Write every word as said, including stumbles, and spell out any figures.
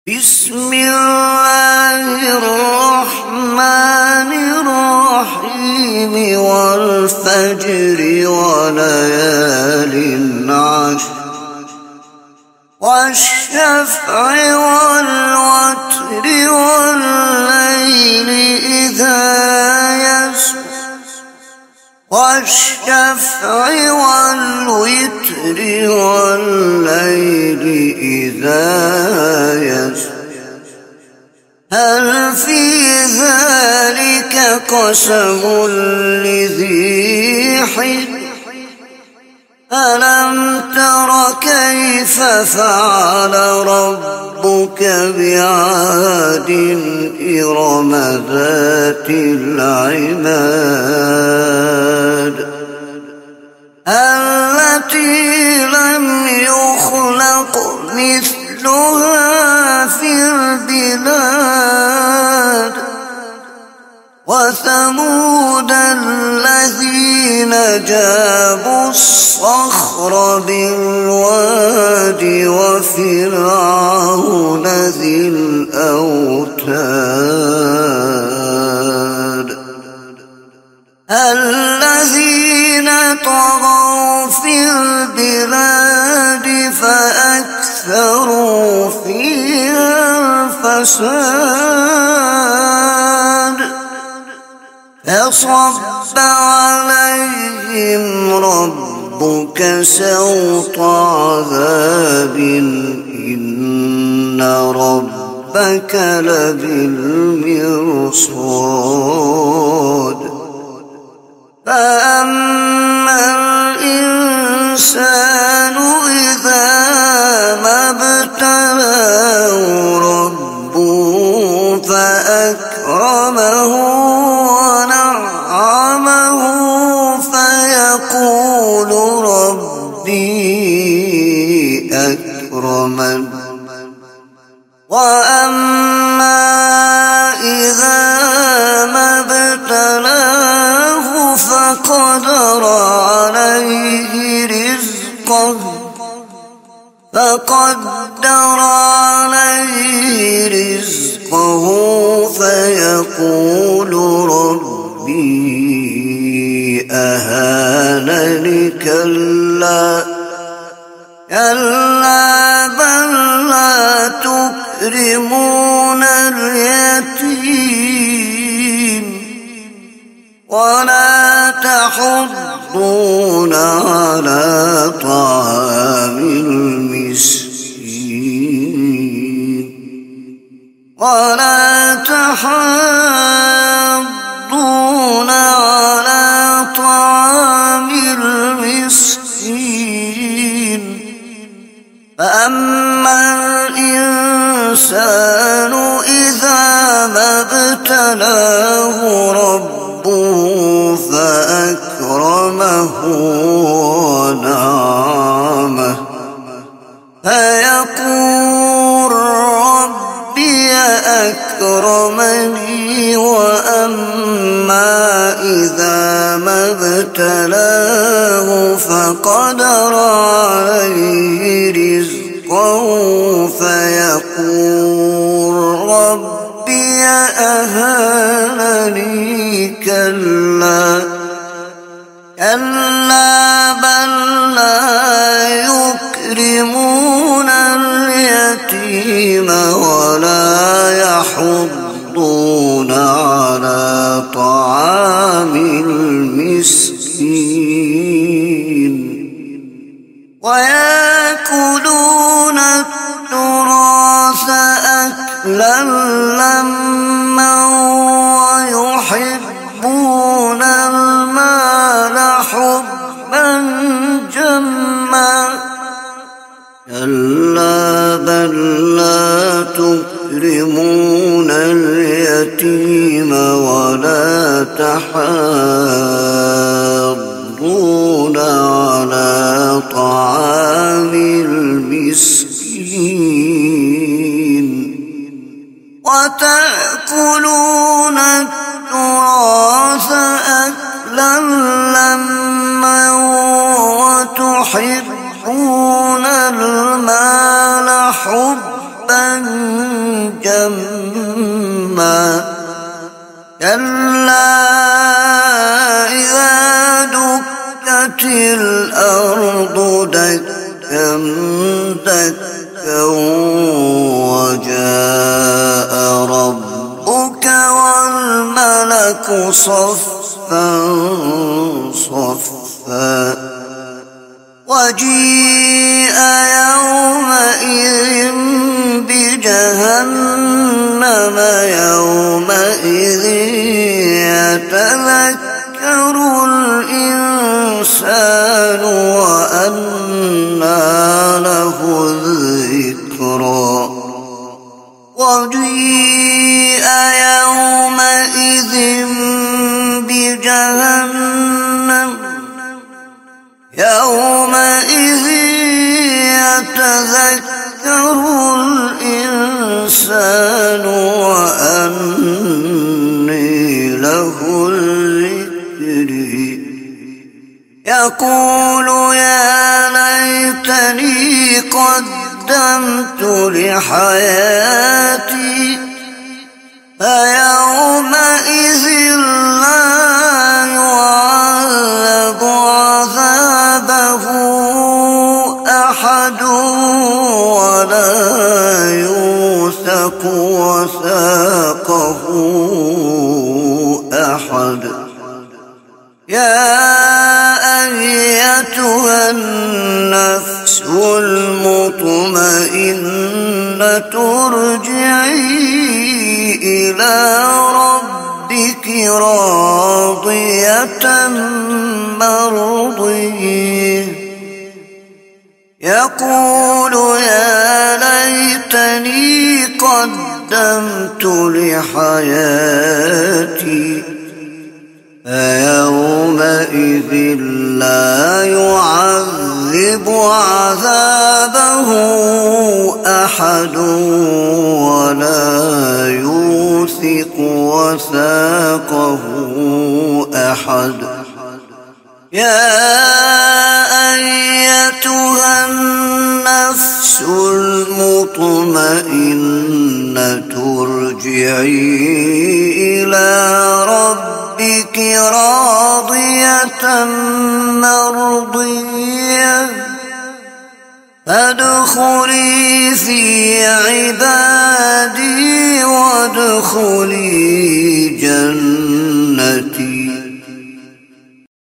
بسم الله الرحمن الرحيم والفجر وليال عشر والشفع والوتر والليل إذا يسر والشفع والوتر والليل إذا يسر هل في ذلك قسم لذي حجر ألم تر كيف فعل ربك بعاد إرم ذات العماد التي لم يخلق مثلها في البلاد وثمود الذين جابوا الصخر بالواد وفرعون ذي الأوتاد الذين طغوا في البلاد فأكثروا فيها الفساد فصب عليهم ربك سوط عذاب إن ربك لبالمرصاد فأما الإنسان إذا ما ابتلاه ربه فأكرمه ونعمه فيقول ربي أكرمن وأما إذا ما ابتلاه فقدر عليه رزقه فقدر عليه رزقه فيقول ربي أهانن كلا كلا بل لا تكرمون اليتيم ولا تحضون على طعام المسكين ولا تحضون على طعام المسكين فأما الإنسان إذا ما ابتلاه ربه فأكرمه ونعمه فيقول ربي أكرمني وأما إذا ما ابتلاه فقدر عليه رزقه فيقول ربي أهانني كلا كلا بل لا يكرمون اليتيم ولا يحضون على طعام المسكين ويأكلون التراث أكلا لما ويحبون المال حبا جما كلا بل لا تكرمون اليتيم ولا تحاضون على طعام المسكين وتأكلون التراث أكلا لما وتحبون المال حبا جما كلا إذا دكت الأرض دكا دكا وجاء ربك والملك صفا صفا وجيء يومئذ بجهنم يومئذ يتذكر الإنسان وأنى له الذكرى وجيء يومئذ بجهنم يومئذ يتذكر الإنسان وأنى له الذكر يقول يا ليتني قدمت لحياتي فيومئذ لا يعذب عذابه أحد ولا يوثق وثاقه أحد يا أيتها النفس المطمئنة ارجعي إلى ربك راضية مرضية يقول يا ليتني قدمت لحياتي فيومئذ لا يعذب عذابه أحد ولا يوثق وثاقه أحد يا أيتها النفس المطمئنة ارجعي إلى ربك راضية مرضية فادخلي في عبادي وادخلي جنتي